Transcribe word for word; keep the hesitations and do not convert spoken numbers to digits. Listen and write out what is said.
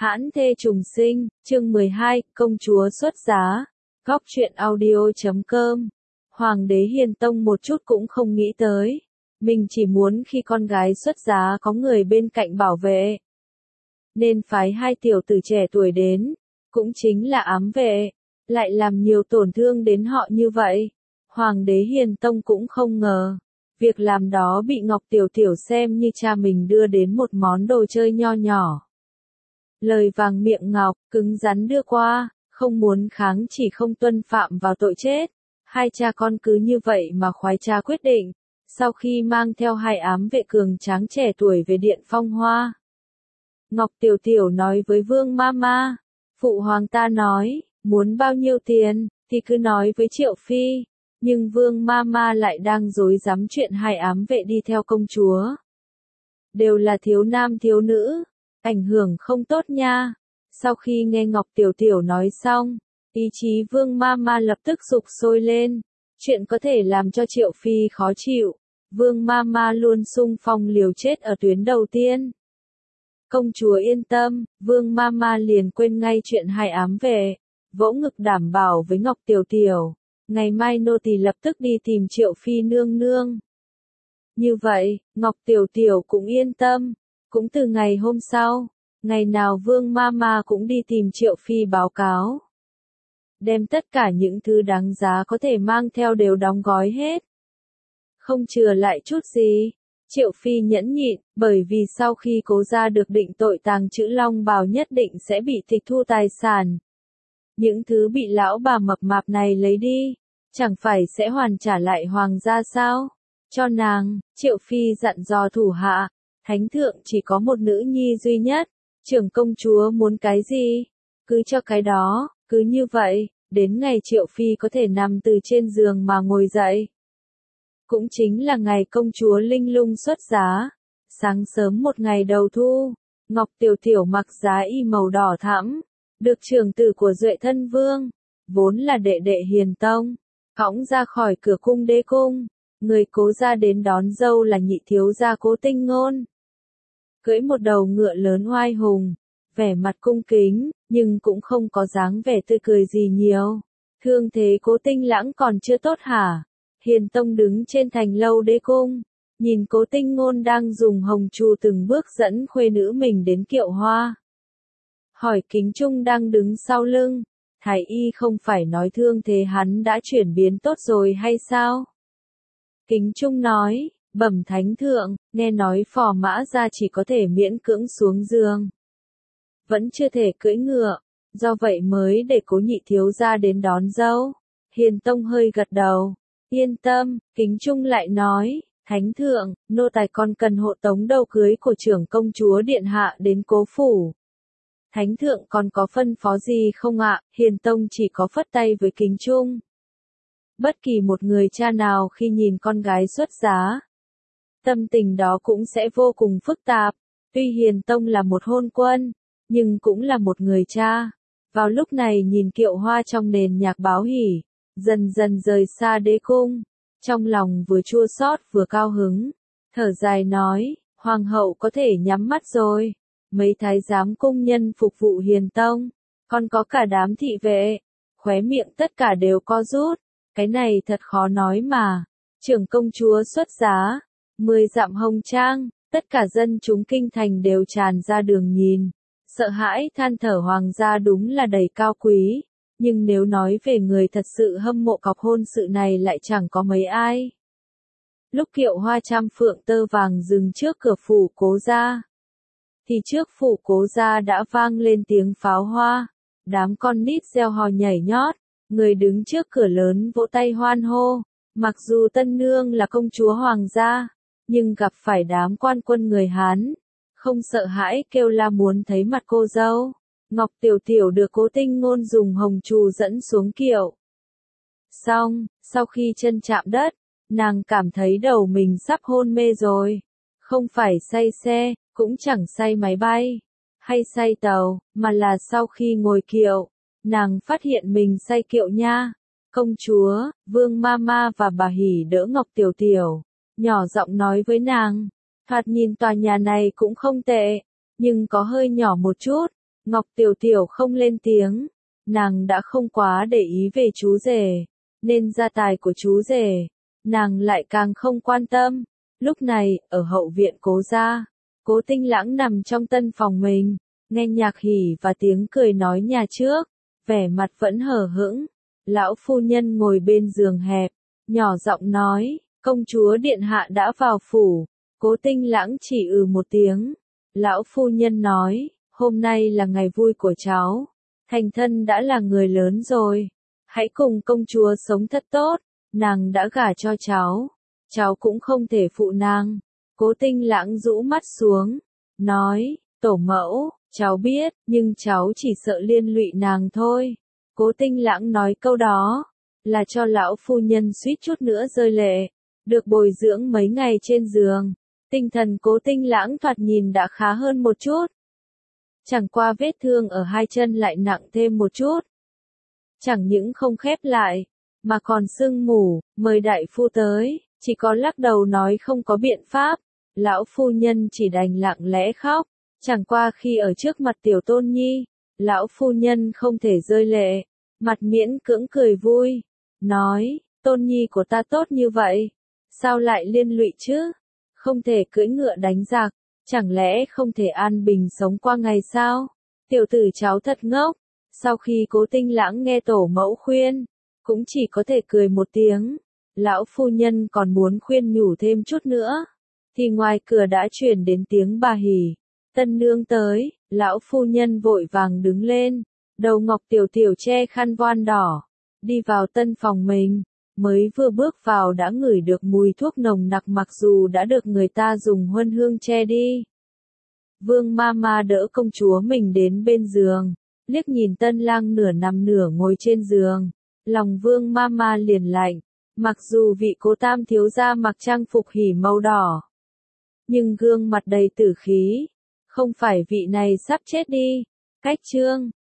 Hãn thê trùng sinh, chương mười hai, công chúa xuất giá. Góc truyện audio chấm com. Hoàng đế Hiền Tông một chút cũng không nghĩ tới. Mình chỉ muốn khi con gái xuất giá có người bên cạnh bảo vệ. Nên phái hai tiểu tử trẻ tuổi đến, cũng chính là ám vệ, lại làm nhiều tổn thương đến họ như vậy. Hoàng đế Hiền Tông cũng không ngờ. Việc làm đó bị Ngọc Tiểu Tiểu xem như cha mình đưa đến một món đồ chơi nho nhỏ. Lời vàng miệng ngọc, cứng rắn đưa qua, không muốn kháng chỉ không tuân phạm vào tội chết. Hai cha con cứ như vậy mà khoái cha quyết định, sau khi mang theo hai ám vệ cường tráng trẻ tuổi về điện Phong Hoa. Ngọc Tiểu Tiểu nói với Vương Mama, phụ hoàng ta nói, muốn bao nhiêu tiền, thì cứ nói với Triệu Phi. Nhưng Vương Mama lại đang rối rắm chuyện hai ám vệ đi theo công chúa. Đều là thiếu nam thiếu nữ, ảnh hưởng không tốt nha. Sau khi nghe Ngọc Tiểu Tiểu nói xong, ý chí Vương Mama lập tức sục sôi lên. Chuyện có thể làm cho Triệu Phi khó chịu. Vương Mama luôn xung phong liều chết ở tuyến đầu tiên. Công chúa yên tâm, Vương Mama liền quên ngay chuyện hai ám vệ, vỗ ngực đảm bảo với Ngọc Tiểu Tiểu. Ngày mai nô tỳ lập tức đi tìm Triệu Phi nương nương. Như vậy, Ngọc Tiểu Tiểu cũng yên tâm. Cũng từ ngày hôm sau, ngày nào Vương Mama cũng đi tìm Triệu Phi báo cáo. Đem tất cả những thứ đáng giá có thể mang theo đều đóng gói hết. Không chừa lại chút gì. Triệu Phi nhẫn nhịn, bởi vì sau khi cố gia được định tội tàng trữ long bào nhất định sẽ bị tịch thu tài sản. Những thứ bị lão bà mập mạp này lấy đi, chẳng phải sẽ hoàn trả lại hoàng gia sao? Cho nàng, Triệu Phi dặn dò thủ hạ, thánh thượng chỉ có một nữ nhi duy nhất, trưởng công chúa muốn cái gì? Cứ cho cái đó, cứ như vậy, đến ngày Triệu Phi có thể nằm từ trên giường mà ngồi dậy. Cũng chính là ngày công chúa Linh Lung xuất giá. Sáng sớm một ngày đầu thu, Ngọc Tiểu Tiểu mặc giá y màu đỏ thẫm, được trưởng tử của Duệ Thân Vương, vốn là đệ đệ Hiền Tông, cõng ra khỏi cửa cung đế cung. Người cố gia đến đón dâu là nhị thiếu gia Cố Tinh Ngôn. Cưỡi một đầu ngựa lớn oai hùng, vẻ mặt cung kính, nhưng cũng không có dáng vẻ tươi cười gì nhiều. Thương thế Cố Tinh Lãng còn chưa tốt hả? Hiền Tông đứng trên thành lâu đế cung, nhìn Cố Tinh Ngôn đang dùng hồng chu từng bước dẫn khuê nữ mình đến kiệu hoa. Hỏi Kính Trung đang đứng sau lưng, thái y không phải nói thương thế hắn đã chuyển biến tốt rồi hay sao? Kính Trung nói, bẩm thánh thượng, nghe nói phò mã gia chỉ có thể miễn cưỡng xuống giường. Vẫn chưa thể cưỡi ngựa, do vậy mới để Cố nhị thiếu gia đến đón dâu. Hiền Tông hơi gật đầu, yên tâm. Kính Trung lại nói, thánh thượng, nô tài còn cần hộ tống đầu cưới của trưởng công chúa điện hạ đến Cố phủ. Thánh thượng còn có phân phó gì không ạ? Hiền Tông chỉ có phất tay với Kính Trung. Bất kỳ một người cha nào khi nhìn con gái xuất giá, tâm tình đó cũng sẽ vô cùng phức tạp. Tuy Hiền Tông là một hôn quân, nhưng cũng là một người cha. Vào lúc này nhìn kiệu hoa trong nền nhạc báo hỉ, dần dần rời xa đế cung, trong lòng vừa chua xót vừa cao hứng, thở dài nói, hoàng hậu có thể nhắm mắt rồi. Mấy thái giám cung nhân phục vụ Hiền Tông, còn có cả đám thị vệ, khóe miệng tất cả đều co rút. Cái này thật khó nói mà. Trưởng công chúa xuất giá, mười dặm hồng trang, tất cả dân chúng kinh thành đều tràn ra đường nhìn, sợ hãi than thở hoàng gia đúng là đầy cao quý. Nhưng nếu nói về người thật sự hâm mộ cọc hôn sự này lại chẳng có mấy ai. Lúc kiệu hoa trăm phượng tơ vàng dừng trước cửa phủ Cố gia, thì trước phủ Cố gia đã vang lên tiếng pháo hoa, đám con nít reo hò nhảy nhót. Người đứng trước cửa lớn vỗ tay hoan hô. Mặc dù tân nương là công chúa hoàng gia, nhưng gặp phải đám quan quân người Hán, không sợ hãi kêu la muốn thấy mặt cô dâu. Ngọc Tiểu Tiểu được Cố Tinh Ngôn dùng hồng trù dẫn xuống kiệu. Xong, sau khi chân chạm đất, nàng cảm thấy đầu mình sắp hôn mê rồi. Không phải say xe, cũng chẳng say máy bay, hay say tàu, mà là sau khi ngồi kiệu. Nàng phát hiện mình say kiệu nha. Công chúa, Vương Mama và bà Hỉ đỡ Ngọc Tiểu Tiểu, nhỏ giọng nói với nàng, thoạt nhìn tòa nhà này cũng không tệ, nhưng có hơi nhỏ một chút, Ngọc Tiểu Tiểu không lên tiếng, nàng đã không quá để ý về chú rể, nên gia tài của chú rể, nàng lại càng không quan tâm. Lúc này, ở hậu viện Cố gia, Cố Tinh Lãng nằm trong tân phòng mình, nghe nhạc hỉ và tiếng cười nói nhà trước, vẻ mặt vẫn hờ hững. Lão phu nhân ngồi bên giường hẹp, nhỏ giọng nói, công chúa điện hạ đã vào phủ. Cố Tinh Lãng chỉ ừ một tiếng. Lão phu nhân nói, hôm nay là ngày vui của cháu, thành thân đã là người lớn rồi, hãy cùng công chúa sống thật tốt, nàng đã gả cho cháu, cháu cũng không thể phụ nàng. Cố Tinh Lãng rũ mắt xuống, nói, tổ mẫu, cháu biết, nhưng cháu chỉ sợ liên lụy nàng thôi. Cố Tinh Lãng nói câu đó, là cho lão phu nhân suýt chút nữa rơi lệ, được bồi dưỡng mấy ngày trên giường. Tinh thần Cố Tinh Lãng thoạt nhìn đã khá hơn một chút. Chẳng qua vết thương ở hai chân lại nặng thêm một chút. Chẳng những không khép lại, mà còn sưng mủ, mời đại phu tới, chỉ có lắc đầu nói không có biện pháp. Lão phu nhân chỉ đành lặng lẽ khóc, chẳng qua khi ở trước mặt tiểu tôn nhi, lão phu nhân không thể rơi lệ, mặt miễn cưỡng cười vui, nói, tôn nhi của ta tốt như vậy, sao lại liên lụy chứ? Không thể cưỡi ngựa đánh giặc, chẳng lẽ không thể an bình sống qua ngày sao? Tiểu tử cháu thật ngốc. Sau khi Cố Tinh Lãng nghe tổ mẫu khuyên, cũng chỉ có thể cười một tiếng. Lão phu nhân còn muốn khuyên nhủ thêm chút nữa, thì ngoài cửa đã truyền đến tiếng bà hỉ. Tân nương tới. Lão phu nhân vội vàng đứng lên, đầu Ngọc Tiểu Tiểu che khăn voan đỏ, đi vào tân phòng mình. Mới vừa bước vào đã ngửi được mùi thuốc nồng nặc mặc dù đã được người ta dùng huân hương che đi. Vương Mama đỡ công chúa mình đến bên giường, liếc nhìn tân lang nửa nằm nửa ngồi trên giường. Lòng Vương Mama liền lạnh, mặc dù vị Cố tam thiếu gia mặc trang phục hỉ màu đỏ, nhưng gương mặt đầy tử khí, không phải vị này sắp chết đi. Cách chương